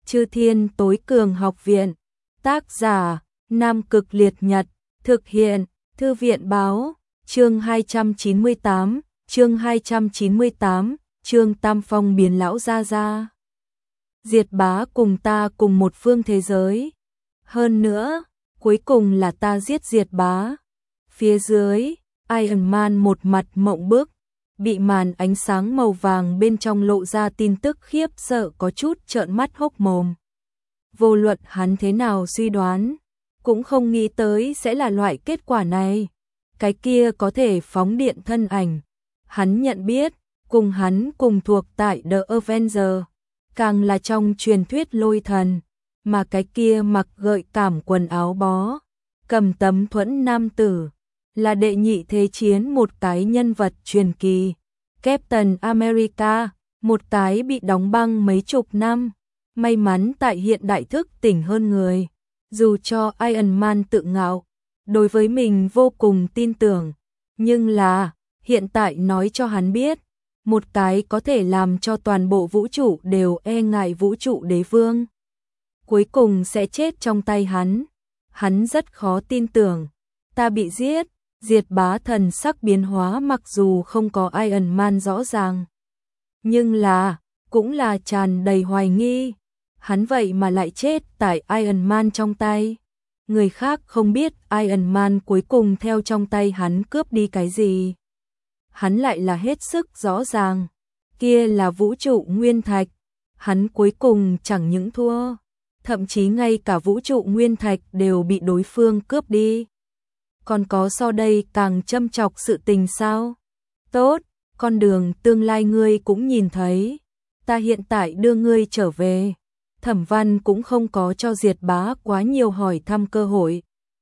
Chư Thiên Tối Cường Học Viện. Tác giả: Nam Cực Liệt Nhật. Thực hiện: Thư viện báo. Chương 298, chương Tam Phong biến lão gia gia. Diệt Bá cùng ta cùng một phương thế giới. Hơn nữa, cuối cùng là ta giết Diệt Bá. Phía dưới, Iron Man một mặt mộng bức, bị màn ánh sáng màu vàng bên trong lộ ra tin tức khiếp sợ có chút trợn mắt hốc mồm. Vô luận hắn thế nào suy đoán, cũng không nghĩ tới sẽ là loại kết quả này. Cái kia có thể phóng điện thân ảnh, hắn nhận biết, cùng hắn cùng thuộc tại The Avenger, càng là trong truyền thuyết lôi thần, mà cái kia mặc gợi cảm quần áo bó, cầm tấm thuẫn nam tử, là đệ nhị thế chiến một cái nhân vật truyền kỳ, Captain America, một cái bị đóng băng mấy chục năm, may mắn tại hiện đại thức tỉnh hơn người. Dù cho Iron Man tự ngạo, đối với mình vô cùng tin tưởng, nhưng là, hiện tại nói cho hắn biết, một cái có thể làm cho toàn bộ vũ trụ đều e ngại vũ trụ đế vương, cuối cùng sẽ chết trong tay hắn. Hắn rất khó tin tưởng, ta bị giết. Diệt Bá thần sắc biến hóa mặc dù không có Iron Man rõ ràng, nhưng là, cũng là tràn đầy hoài nghi. Hắn vậy mà lại chết tại Iron Man trong tay. Người khác không biết Iron Man cuối cùng theo trong tay hắn cướp đi cái gì. Hắn lại là hết sức rõ ràng. Kia là vũ trụ nguyên thạch. Hắn cuối cùng chẳng những thua, thậm chí ngay cả vũ trụ nguyên thạch đều bị đối phương cướp đi. Còn có so đây càng châm chọc sự tình sao? Tốt, con đường tương lai ngươi cũng nhìn thấy. Ta hiện tại đưa ngươi trở về. Thẩm Văn cũng không có cho Diệt Bá quá nhiều hỏi thăm cơ hội.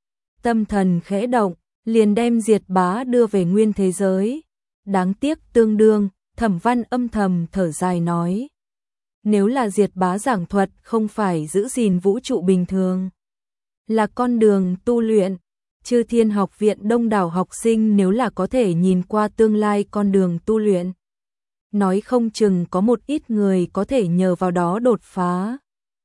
Tâm thần khẽ động, liền đem Diệt Bá đưa về nguyên thế giới. Đáng tiếc tương đương, Thẩm Văn âm thầm thở dài nói. Nếu là Diệt Bá giảng thuật không phải giữ gìn vũ trụ bình thường, là con đường tu luyện, Chư Thiên Học Viện đông đảo học sinh nếu là có thể nhìn qua tương lai con đường tu luyện, nói không chừng có một ít người có thể nhờ vào đó đột phá.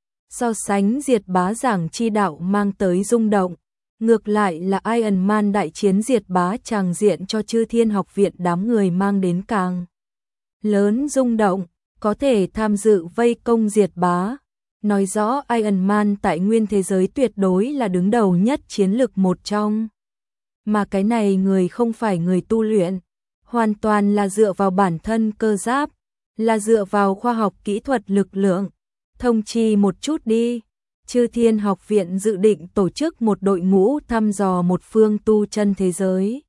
So sánh Diệt Bá giảng chi đạo mang tới rung động, ngược lại là Iron Man đại chiến Diệt Bá tràng diện cho Chư Thiên Học Viện đám người mang đến càng lớn rung động, có thể tham dự vây công Diệt Bá. Nói rõ Iron Man tại nguyên thế giới tuyệt đối là đứng đầu nhất chiến lực một trong. Mà cái này người không phải người tu luyện, hoàn toàn là dựa vào bản thân cơ giáp, là dựa vào khoa học kỹ thuật lực lượng. Thông chi một chút đi, Chư Thiên Học Viện dự định tổ chức một đội ngũ thăm dò một phương tu chân thế giới.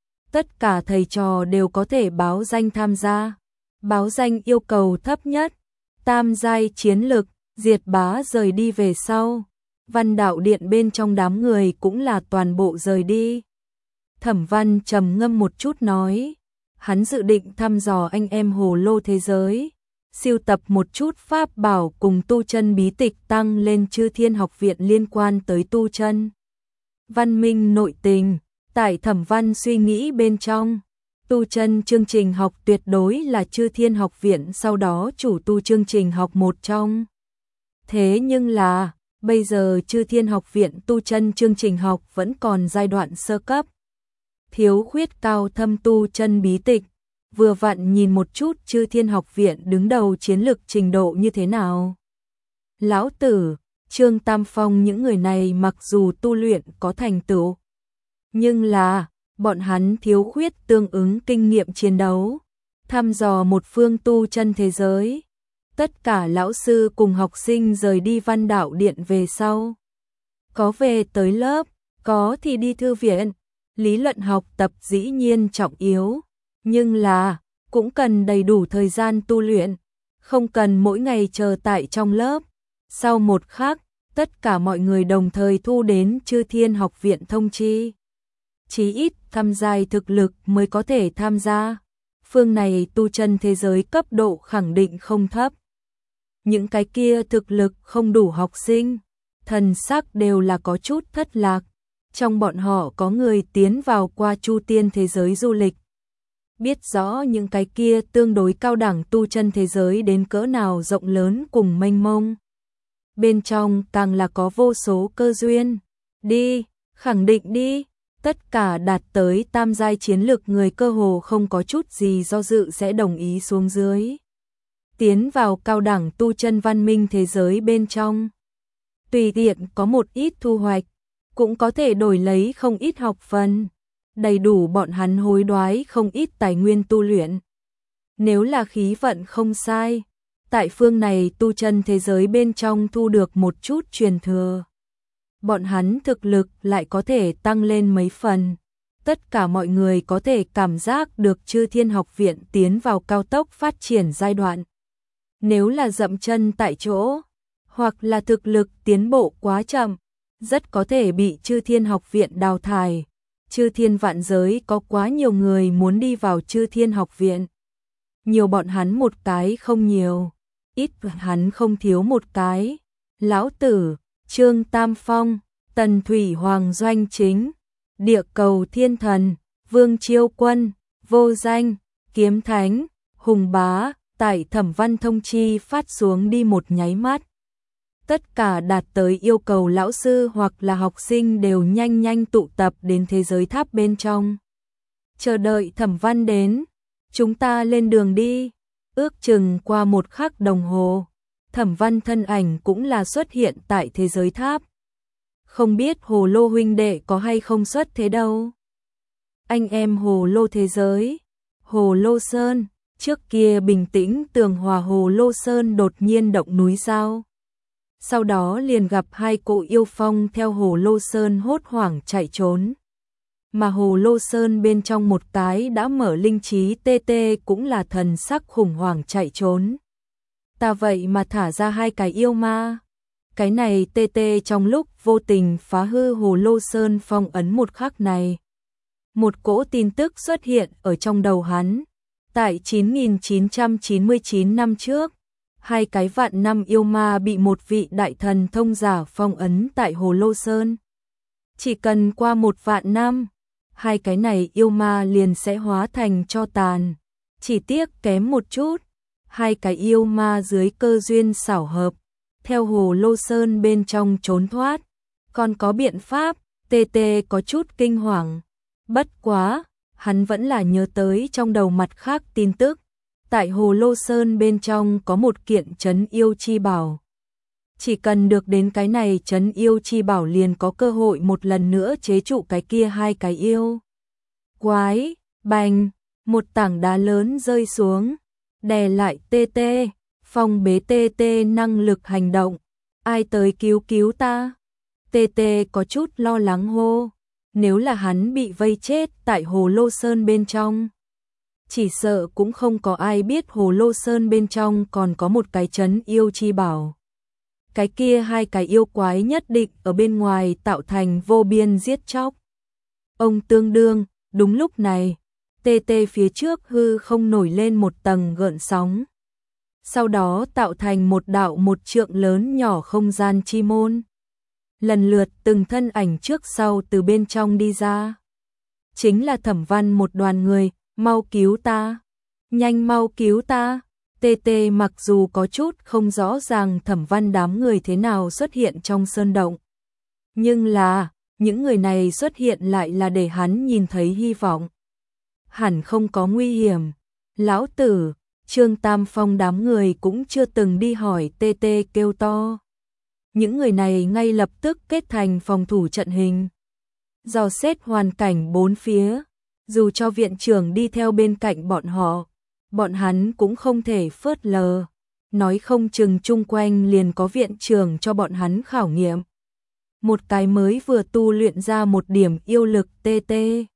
Tất cả thầy trò đều có thể báo danh tham gia. Báo danh yêu cầu thấp nhất, tam giai chiến lực. Diệt Bá rời đi về sau, Văn Đạo Điện bên trong đám người cũng là toàn bộ rời đi. Thẩm Văn trầm ngâm một chút nói, hắn dự định thăm dò anh em hồ lô thế giới, sưu tập một chút pháp bảo cùng tu chân bí tịch tăng lên Chư Thiên Học Viện liên quan tới tu chân văn minh nội tình. Tại Thẩm Văn suy nghĩ bên trong, tu chân chương trình học tuyệt đối là Chư Thiên Học Viện sau đó chủ tu chương trình học một trong. Thế nhưng là, bây giờ Chư Thiên Học Viện tu chân chương trình học vẫn còn giai đoạn sơ cấp. Thiếu khuyết cao thâm tu chân bí tịch, vừa vặn nhìn một chút Chư Thiên Học Viện đứng đầu chiến lực trình độ như thế nào. Lão Tử, Trương Tam Phong những người này mặc dù tu luyện có thành tựu, nhưng là, bọn hắn thiếu khuyết tương ứng kinh nghiệm chiến đấu, thăm dò một phương tu chân thế giới. Tất cả lão sư cùng học sinh rời đi Văn Đạo Điện về sau. Có về tới lớp, có thì đi thư viện. Lý luận học tập dĩ nhiên trọng yếu, nhưng là, cũng cần đầy đủ thời gian tu luyện, không cần mỗi ngày chờ tại trong lớp. Sau một khắc, tất cả mọi người đồng thời thu đến Chư Thiên Học Viện thông chi. Chí ít tham giai thực lực mới có thể tham gia. Phương này tu chân thế giới cấp độ khẳng định không thấp. Những cái kia thực lực không đủ học sinh, thần sắc đều là có chút thất lạc. Trong bọn họ có người tiến vào qua Chu Tiên thế giới du lịch, biết rõ những cái kia tương đối cao đẳng tu chân thế giới đến cỡ nào rộng lớn cùng mênh mông. bên trong càng là có vô số cơ duyên. Đi, khẳng định đi. Tất cả đạt tới tam giai chiến lực người cơ hồ không có chút gì do dự sẽ đồng ý xuống dưới. Tiến vào cao đẳng tu chân văn minh thế giới bên trong. Tùy tiện có một ít thu hoạch, cũng có thể đổi lấy không ít học phần, đầy đủ bọn hắn hối đoái không ít tài nguyên tu luyện. Nếu là khí vận không sai, tại phương này tu chân thế giới bên trong thu được một chút truyền thừa, bọn hắn thực lực lại có thể tăng lên mấy phần. Tất cả mọi người có thể cảm giác được Chư Thiên Học Viện tiến vào cao tốc phát triển giai đoạn. Nếu là dậm chân tại chỗ, hoặc là thực lực tiến bộ quá chậm, rất có thể bị Chư Thiên Học Viện đào thải. Chư Thiên vạn giới có quá nhiều người muốn đi vào Chư Thiên Học Viện. Nhiều bọn hắn một cái không nhiều, ít hắn không thiếu một cái. Lão Tử, Trương Tam Phong, Tần Thủy Hoàng Doanh Chính, Địa Cầu Thiên Thần, Vương Chiêu Quân, Vô Danh, Kiếm Thánh, Hùng Bá, tại Thẩm Văn thông chi phát xuống đi một nháy mắt. Tất cả đạt tới yêu cầu lão sư hoặc là học sinh đều nhanh nhanh tụ tập đến thế giới tháp bên trong. Chờ đợi Thẩm Văn đến, chúng ta lên đường đi. Ước chừng qua một khắc đồng hồ, Thẩm Văn thân ảnh cũng là xuất hiện tại thế giới tháp. Không biết Hồ Lô huynh đệ có hay không xuất thế đâu. Anh em Hồ Lô thế giới, Hồ Lô Sơn, trước kia bình tĩnh tường hòa Hồ Lô Sơn đột nhiên động núi sao. Sau đó liền gặp hai cỗ yêu phong theo Hồ Lô Sơn hốt hoảng chạy trốn. Mà Hồ Lô Sơn bên trong một cái đã mở linh trí TT cũng là thần sắc khủng hoảng chạy trốn. Ta vậy mà thả ra hai cái yêu ma. Cái này TT trong lúc vô tình phá hư Hồ Lô Sơn phong ấn một khắc này. Một cỗ tin tức xuất hiện ở trong đầu hắn. Tại 9999 năm trước, hai cái vạn năm yêu ma bị một vị đại thần thông giả phong ấn tại Hồ Lô Sơn. Chỉ cần qua một vạn năm, hai cái này yêu ma liền sẽ hóa thành tro tàn. Chỉ tiếc kém một chút, hai cái yêu ma dưới cơ duyên xảo hợp, theo Hồ Lô Sơn bên trong trốn thoát. Còn có biện pháp, TT có chút kinh hoàng. Bất quá, hắn vẫn là nhớ tới trong đầu mặt khác tin tức. Tại Hồ Lô Sơn bên trong có một kiện trấn yêu chi bảo. Chỉ cần được đến cái này trấn yêu chi bảo liền có cơ hội một lần nữa chế trụ cái kia hai cái yêu. Quái, bành, một tảng đá lớn rơi xuống, đè lại TT, phong bế TT năng lực hành động. Ai tới cứu cứu ta? TT có chút lo lắng hô. Nếu là hắn bị vây chết tại Hồ Lô Sơn bên trong, chỉ sợ cũng không có ai biết Hồ Lô Sơn bên trong còn có một cái trấn yêu chi bảo. Cái kia hai cái yêu quái nhất định ở bên ngoài tạo thành vô biên giết chóc. Ông tương đương, đúng lúc này, TT phía trước hư không nổi lên một tầng gợn sóng. Sau đó tạo thành một đạo một trượng lớn nhỏ không gian chi môn. Lần lượt từng thân ảnh trước sau từ bên trong đi ra. Chính là Thẩm Văn một đoàn người, mau cứu ta, nhanh mau cứu ta. TT mặc dù có chút không rõ ràng Thẩm Văn đám người thế nào xuất hiện trong sơn động. Nhưng là, những người này xuất hiện lại là để hắn nhìn thấy hy vọng. Hẳn không có nguy hiểm. Lão Tử, Trương Tam Phong đám người cũng chưa từng đi hỏi TT kêu to. Những người này ngay lập tức kết thành phòng thủ trận hình. Dò xét hoàn cảnh bốn phía, dù cho viện trưởng đi theo bên cạnh bọn họ, bọn hắn cũng không thể phớt lờ. Nói không chừng chung quanh liền có viện trưởng cho bọn hắn khảo nghiệm. Một cái mới vừa tu luyện ra một điểm yêu lực TT.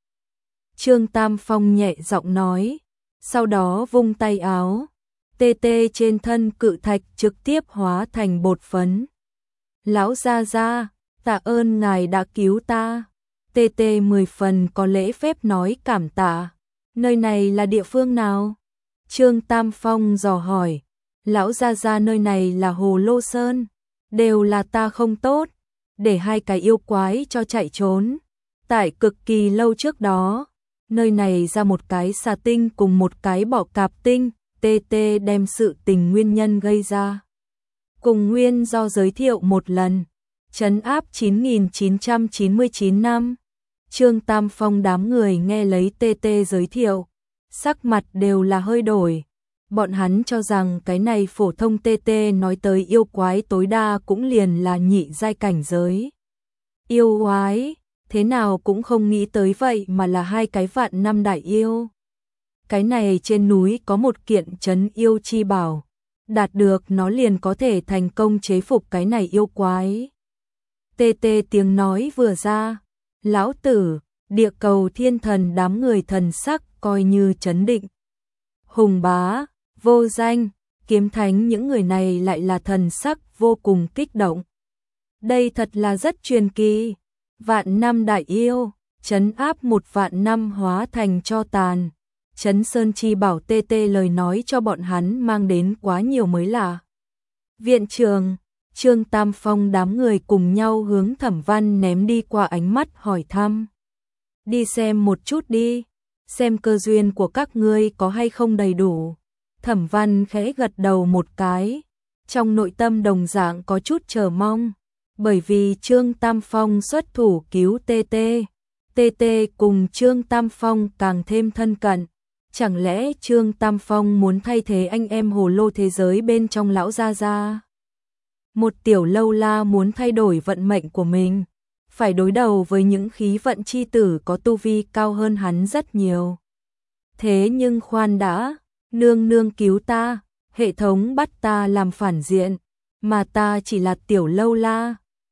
Trương Tam Phong nhẹ giọng nói, sau đó vung tay áo, TT trên thân cự thạch trực tiếp hóa thành bột phấn. Lão gia gia, tạ ơn ngài đã cứu ta. TT 10 phần có lễ phép nói cảm tạ. Nơi này là địa phương nào? Trương Tam Phong dò hỏi. Lão gia gia, nơi này là Hồ Lô Sơn. Đều là ta không tốt, để hai cái yêu quái cho chạy trốn. Tại cực kỳ lâu trước đó, nơi này ra một cái xà tinh cùng một cái bọ cạp tinh. TT đem sự tình nguyên nhân gây ra Cùng nguyên do giới thiệu một lần. Trấn áp 9999 năm. Trương Tam Phong đám người nghe lấy TT giới thiệu, sắc mặt đều là hơi đổi. Bọn hắn cho rằng cái này phổ thông TT nói tới yêu quái tối đa cũng liền là nhị giai cảnh giới. Yêu quái, thế nào cũng không nghĩ tới vậy mà là 2 cái vạn năm đại yêu. Cái này trên núi có một kiện trấn yêu chi bảo, đạt được nó liền có thể thành công chế phục cái này yêu quái. TT tiếng nói vừa ra, lão tử, địa cầu thiên thần đám người thần sắc coi như trấn định. Hùng bá, vô danh, kiếm thánh những người này lại là thần sắc vô cùng kích động. Đây thật là rất truyền kỳ, vạn năm đại yêu, trấn áp một vạn năm hóa thành cho tàn. Trấn Sơn Chi bảo TT lời nói cho bọn hắn mang đến quá nhiều mới lạ. Viện trường, Trương Tam Phong đám người cùng nhau hướng Thẩm Văn ném đi qua ánh mắt hỏi thăm. Đi xem một chút đi, xem cơ duyên của các ngươi có hay không đầy đủ. Thẩm Văn khẽ gật đầu một cái, trong nội tâm đồng dạng có chút chờ mong, bởi vì Trương Tam Phong xuất thủ cứu TT. TT cùng Trương Tam Phong càng thêm thân cận. Chẳng lẽ Trương Tam Phong muốn thay thế anh em hồ lô thế giới bên trong lão gia gia? Một tiểu lâu la muốn thay đổi vận mệnh của mình, phải đối đầu với những khí vận chi tử có tu vi cao hơn hắn rất nhiều. Thế nhưng khoan đã, nương nương cứu ta, hệ thống bắt ta làm phản diện, mà ta chỉ là tiểu lâu la,